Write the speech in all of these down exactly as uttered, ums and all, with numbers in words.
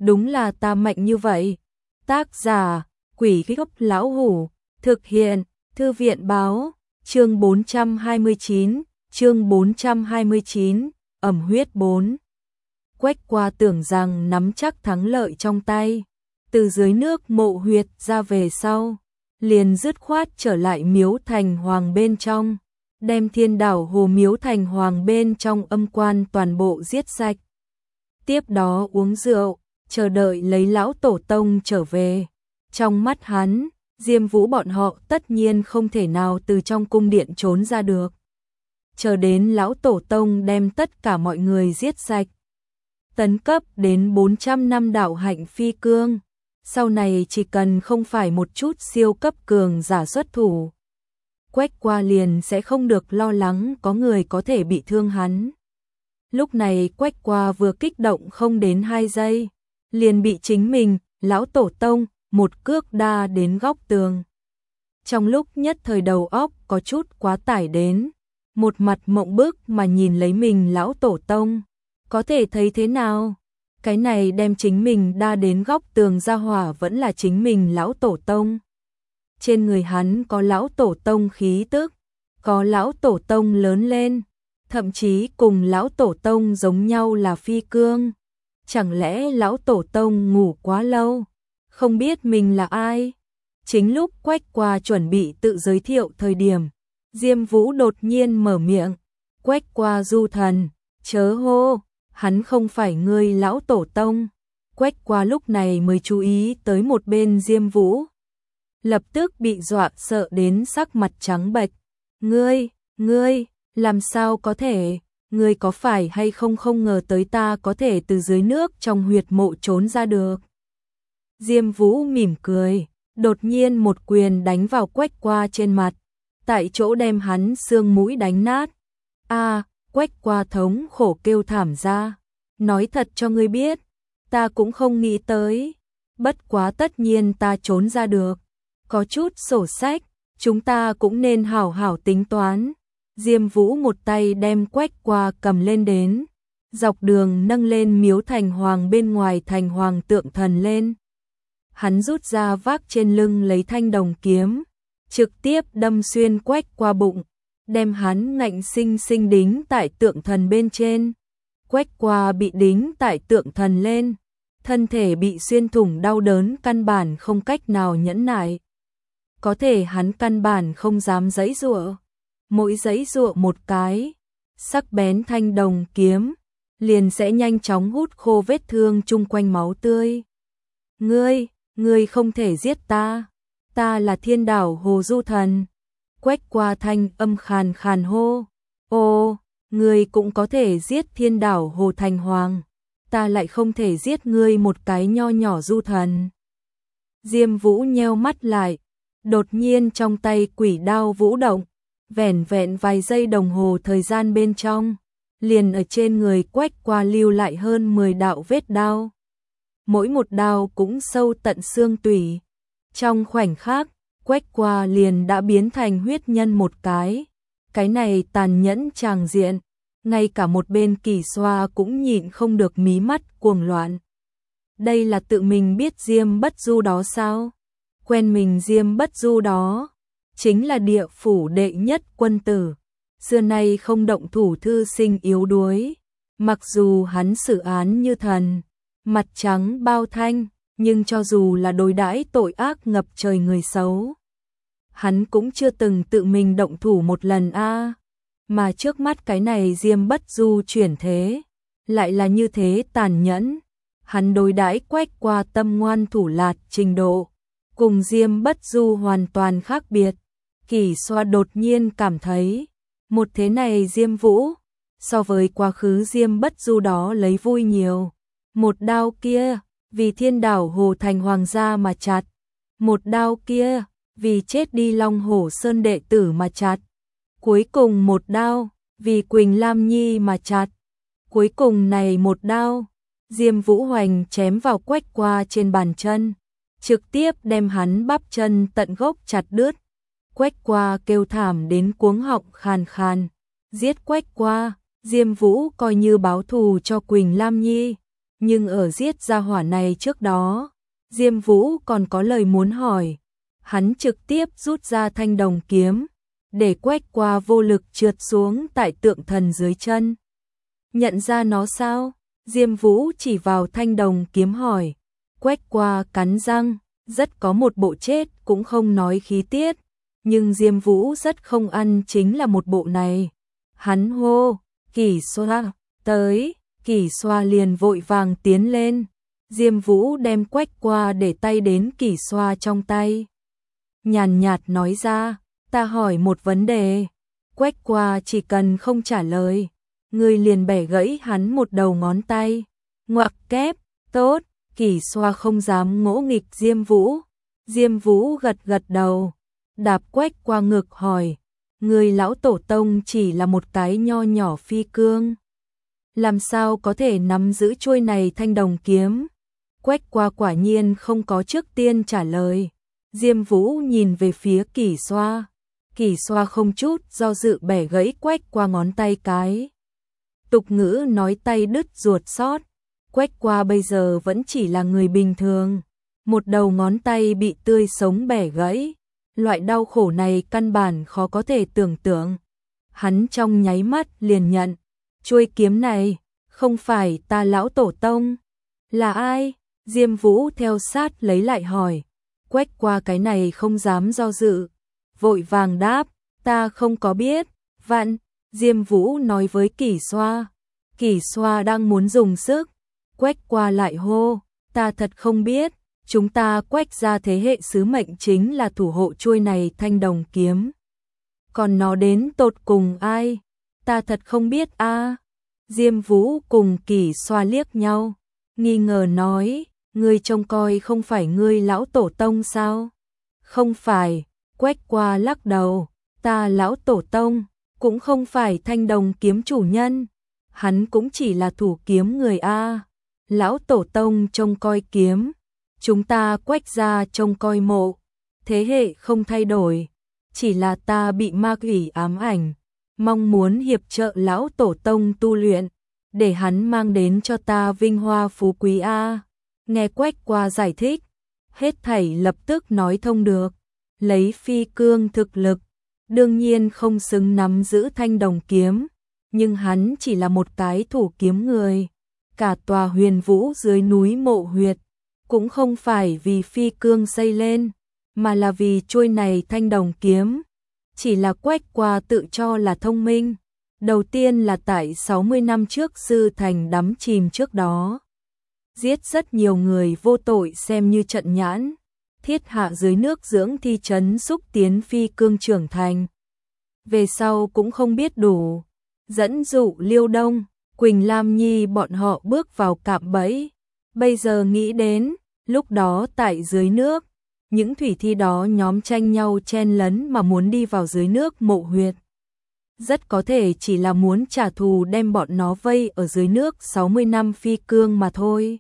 đúng là ta mạnh như vậy. Tác giả, Quỷ Gốc Lão Hủ, thực hiện, Thư viện Báo, chương bốn trăm hai mươi chín, chương bốn trăm hai mươi chín, ẩm huyết bốn. Quách Qua tưởng rằng nắm chắc thắng lợi trong tay, từ dưới nước mộ huyệt ra về sau, liền dứt khoát trở lại miếu thành hoàng bên trong, đem Thiên Đảo Hồ miếu thành hoàng bên trong âm quan toàn bộ giết sạch. Tiếp đó uống rượu, chờ đợi lấy lão tổ tông trở về. Trong mắt hắn, Diêm Vũ bọn họ tất nhiên không thể nào từ trong cung điện trốn ra được. Chờ đến lão tổ tông đem tất cả mọi người giết sạch, tấn cấp đến bốn trăm năm đạo hạnh phi cương, sau này chỉ cần không phải một chút siêu cấp cường giả xuất thủ, Quách Qua liền sẽ không được lo lắng có người có thể bị thương hắn. Lúc này Quách Qua vừa kích động không đến hai giây, liền bị chính mình, lão tổ tông, một cước đa đến góc tường. Trong lúc nhất thời đầu óc có chút quá tải đến, một mặt mộng bức mà nhìn lấy mình lão tổ tông, có thể thấy thế nào? Cái này đem chính mình đa đến góc tường ra hỏa vẫn là chính mình lão tổ tông. Trên người hắn có lão tổ tông khí tức, có lão tổ tông lớn lên, thậm chí cùng lão tổ tông giống nhau là phi cương. Chẳng lẽ lão tổ tông ngủ quá lâu, không biết mình là ai? Chính lúc Quách Qua chuẩn bị tự giới thiệu thời điểm, Diêm Vũ đột nhiên mở miệng, Quách Qua du thần, chớ hô, hắn không phải ngươi lão tổ tông. Quách Qua lúc này mới chú ý tới một bên Diêm Vũ, lập tức bị dọa sợ đến sắc mặt trắng bệch. Ngươi, ngươi, làm sao có thể, ngươi có phải hay không không ngờ tới ta có thể từ dưới nước trong huyệt mộ trốn ra được. Diêm Vũ mỉm cười, đột nhiên một quyền đánh vào Quách Qua trên mặt, tại chỗ đem hắn xương mũi đánh nát. A, Quách Qua thống khổ kêu thảm ra, nói thật cho ngươi biết, ta cũng không nghĩ tới, bất quá tất nhiên ta trốn ra được, có chút sổ sách, chúng ta cũng nên hảo hảo tính toán. Diêm Vũ một tay đem Quách Qua cầm lên đến, dọc đường nâng lên miếu thành hoàng bên ngoài thành hoàng tượng thần lên. Hắn rút ra vác trên lưng lấy thanh đồng kiếm, trực tiếp đâm xuyên Quách Qua bụng, đem hắn ngạnh sinh sinh đính tại tượng thần bên trên. Quách Qua bị đính tại tượng thần lên, thân thể bị xuyên thủng đau đớn căn bản không cách nào nhẫn nại. Có thể hắn căn bản không dám giãy giụa, mỗi giãy giụa một cái, sắc bén thanh đồng kiếm liền sẽ nhanh chóng hút khô vết thương chung quanh máu tươi. Ngươi, ngươi không thể giết ta, ta là Thiên Đảo Hồ du thần. Quách Qua thanh âm khàn khàn hô, ô, ngươi cũng có thể giết Thiên Đảo Hồ thành hoàng, ta lại không thể giết ngươi một cái nho nhỏ du thần. Diêm Vũ nheo mắt lại, đột nhiên trong tay quỷ đao vũ động, vẻn vẹn vài giây đồng hồ thời gian bên trong, liền ở trên người Quách Qua lưu lại hơn mười đạo vết đao. Mỗi một đao cũng sâu tận xương tủy. Trong khoảnh khắc, Quách Qua liền đã biến thành huyết nhân một cái. Cái này tàn nhẫn tràng diện, ngay cả một bên Kỳ Xoa cũng nhịn không được mí mắt cuồng loạn. Đây là tự mình biết Diêm Bất Du đó sao? Quen mình Diêm Bất Du đó, chính là địa phủ đệ nhất quân tử, xưa nay không động thủ thư sinh yếu đuối. Mặc dù hắn xử án như thần, mặt trắng bao thanh, nhưng cho dù là đối đãi tội ác ngập trời người xấu, hắn cũng chưa từng tự mình động thủ một lần a. À. Mà trước mắt cái này Diêm Bất Du chuyển thế, lại là như thế tàn nhẫn. Hắn đối đãi Quách Qua tâm ngoan thủ lạt trình độ, cùng Diêm Bất Du hoàn toàn khác biệt. Kỳ Xoa đột nhiên cảm thấy, một thế này Diêm Vũ, so với quá khứ Diêm Bất Du đó lấy vui nhiều. Một đao kia, vì Thiên Đảo Hồ thành hoàng gia mà chặt. Một đao kia, vì chết đi Long Hổ Sơn đệ tử mà chặt. Cuối cùng một đao, vì Quỳnh Lam Nhi mà chặt. Cuối cùng này một đao, Diêm Vũ hoành chém vào Quách Qua trên bàn chân, trực tiếp đem hắn bắp chân tận gốc chặt đứt. Quách Qua kêu thảm đến cuống họng khàn khàn. Giết Quách Qua, Diêm Vũ coi như báo thù cho Quỳnh Lam Nhi, Nhưng ở giết gia hỏa này trước đó, Diêm Vũ còn có lời muốn hỏi. Hắn trực tiếp rút ra thanh đồng kiếm, để Quách Qua vô lực trượt xuống tại tượng thần dưới chân. Nhận ra nó sao? Diêm Vũ chỉ vào thanh đồng kiếm hỏi. Quách Qua cắn răng, rất có một bộ chết cũng không nói khí tiết, nhưng Diêm Vũ rất không ăn chính là một bộ này. Hắn hô, Kỷ Xoa, tới, Kỷ Xoa liền vội vàng tiến lên. Diêm Vũ đem Quách Qua để tay đến Kỷ Xoa trong tay. Nhàn nhạt nói ra, ta hỏi một vấn đề. Quách Qua chỉ cần không trả lời, ngươi liền bẻ gãy hắn một đầu ngón tay. Ngoặc kép, tốt, Kỷ Xoa không dám ngỗ nghịch Diêm Vũ. Diêm Vũ gật gật đầu, đạp Quách Qua ngực hỏi, ngươi lão tổ tông chỉ là một cái nho nhỏ phi cương, làm sao có thể nắm giữ chuôi này thanh đồng kiếm? Quách Qua quả nhiên không có trước tiên trả lời. Diêm Vũ nhìn về phía Kỷ Xoa. Kỷ Xoa không chút do dự bẻ gãy Quách Qua ngón tay cái. Tục ngữ nói tay đứt ruột sót. Quách Qua bây giờ vẫn chỉ là người bình thường. Một đầu ngón tay bị tươi sống bẻ gãy. Loại đau khổ này căn bản khó có thể tưởng tượng. Hắn trong nháy mắt liền nhận. Chuôi kiếm này, không phải ta lão tổ tông. Là ai? Diêm Vũ theo sát lấy lại hỏi. Quách Qua cái này không dám do dự. Vội vàng đáp, ta không có biết. Vặn, Diêm Vũ nói với Kỷ Xoa. Kỷ Xoa đang muốn dùng sức. Quách Qua lại hô, ta thật không biết. Chúng ta Quách gia thế hệ sứ mệnh chính là thủ hộ chuôi này thanh đồng kiếm. Còn nó đến tột cùng ai? Ta thật không biết a. À. Diêm Vũ cùng Kỷ Xoa liếc nhau, nghi ngờ nói, ngươi trông coi không phải ngươi lão tổ tông sao? Không phải, Quách Qua lắc đầu, ta lão tổ tông, cũng không phải thanh đồng kiếm chủ nhân, hắn cũng chỉ là thủ kiếm người a. Lão tổ tông trông coi kiếm, chúng ta Quách gia trông coi mộ, thế hệ không thay đổi, chỉ là ta bị ma quỷ ám ảnh, mong muốn hiệp trợ lão tổ tông tu luyện, để hắn mang đến cho ta vinh hoa phú quý a. Nghe Quách Qua giải thích, hết thảy lập tức nói thông được. Lấy phi cương thực lực, đương nhiên không xứng nắm giữ thanh đồng kiếm, nhưng hắn chỉ là một cái thủ kiếm người. Cả tòa Huyền Vũ dưới núi Mộ Huyệt cũng không phải vì phi cương xây lên, mà là vì chuôi này thanh đồng kiếm. Chỉ là Quách Qua tự cho là thông minh. Đầu tiên là tại sáu mươi năm trước sư thành đắm chìm trước đó. Giết rất nhiều người vô tội xem như trận nhãn. Thiết hạ dưới nước dưỡng thi trấn xúc tiến phi cương trưởng thành. Về sau cũng không biết đủ. Dẫn dụ Liêu Đông, Quỳnh Lam Nhi bọn họ bước vào cạm bẫy. Bây giờ nghĩ đến, lúc đó tại dưới nước, những thủy thi đó nhóm tranh nhau chen lấn mà muốn đi vào dưới nước Mộ Huyệt. Rất có thể chỉ là muốn trả thù đem bọn nó vây ở dưới nước sáu mươi năm phi cương mà thôi.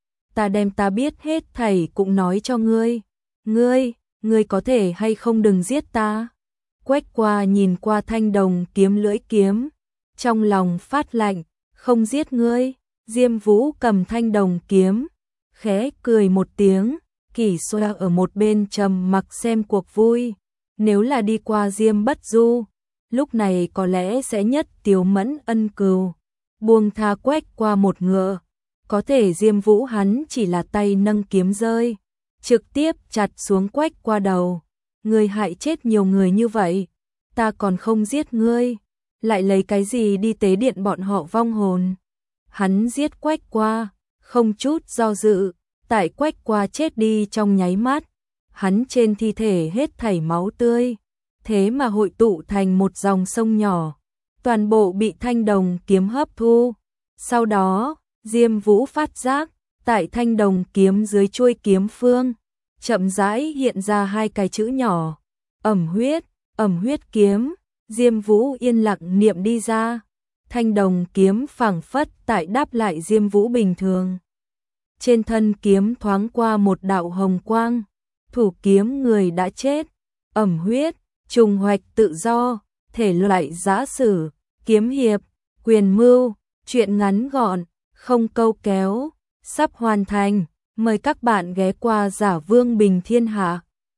Ta đem ta biết hết thảy cũng nói cho ngươi. Ngươi, ngươi có thể hay không đừng giết ta. Quách Qua nhìn qua thanh đồng kiếm lưỡi kiếm, trong lòng phát lạnh, không giết ngươi. Diêm Vũ cầm thanh đồng kiếm, khẽ cười một tiếng. Kỷ Xoa ở một bên trầm mặc xem cuộc vui. Nếu là đi qua Diêm Bất Du, lúc này có lẽ sẽ nhất tiếu mẫn ân cừu, buông tha Quách Qua một ngựa. Có thể Diêm Vũ hắn chỉ là tay nâng kiếm rơi, trực tiếp chặt xuống Quách Qua đầu. Ngươi hại chết nhiều người như vậy, ta còn không giết ngươi, lại lấy cái gì đi tế điện bọn họ vong hồn? Hắn giết Quách Qua, không chút do dự, tại Quách Qua chết đi trong nháy mắt, hắn trên thi thể hết thảy máu tươi, thế mà hội tụ thành một dòng sông nhỏ, toàn bộ bị thanh đồng kiếm hấp thu. Sau đó, Diêm Vũ phát giác, tại thanh đồng kiếm dưới chuôi kiếm phương, chậm rãi hiện ra hai cái chữ nhỏ, ẩm huyết, ẩm huyết kiếm. Diêm Vũ yên lặng niệm đi ra, thanh đồng kiếm phảng phất tại đáp lại Diêm Vũ bình thường. Trên thân kiếm thoáng qua một đạo hồng quang, thủ kiếm người đã chết, ẩm huyết, trùng hoạch tự do, thể loại giã sử, kiếm hiệp, quyền mưu, truyện ngắn gọn, không câu kéo, sắp hoàn thành. Mời các bạn ghé qua Giả Vương Bình Thiên Hạ.